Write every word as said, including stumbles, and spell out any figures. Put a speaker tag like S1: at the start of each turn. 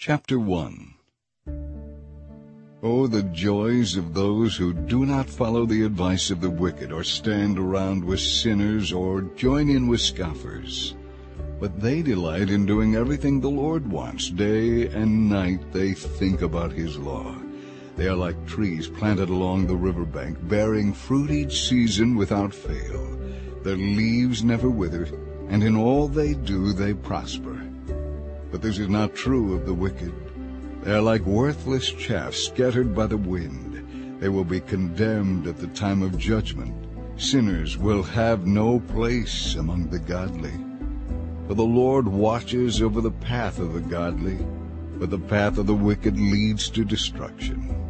S1: Chapter one. Oh, the joys of those who do not follow the advice of the wicked, or stand around with sinners, or join in with scoffers. But they delight in doing everything the Lord wants. Day and night they think about His law. They are like trees planted along the riverbank, bearing fruit each season without fail. Their leaves never wither, and in all they do they prosper. But this is not true of the wicked. They are like worthless chaff scattered by the wind. They will be condemned at the time of judgment. Sinners will have no place among the godly. For the Lord watches over the path of the godly, but the path of the wicked leads to destruction.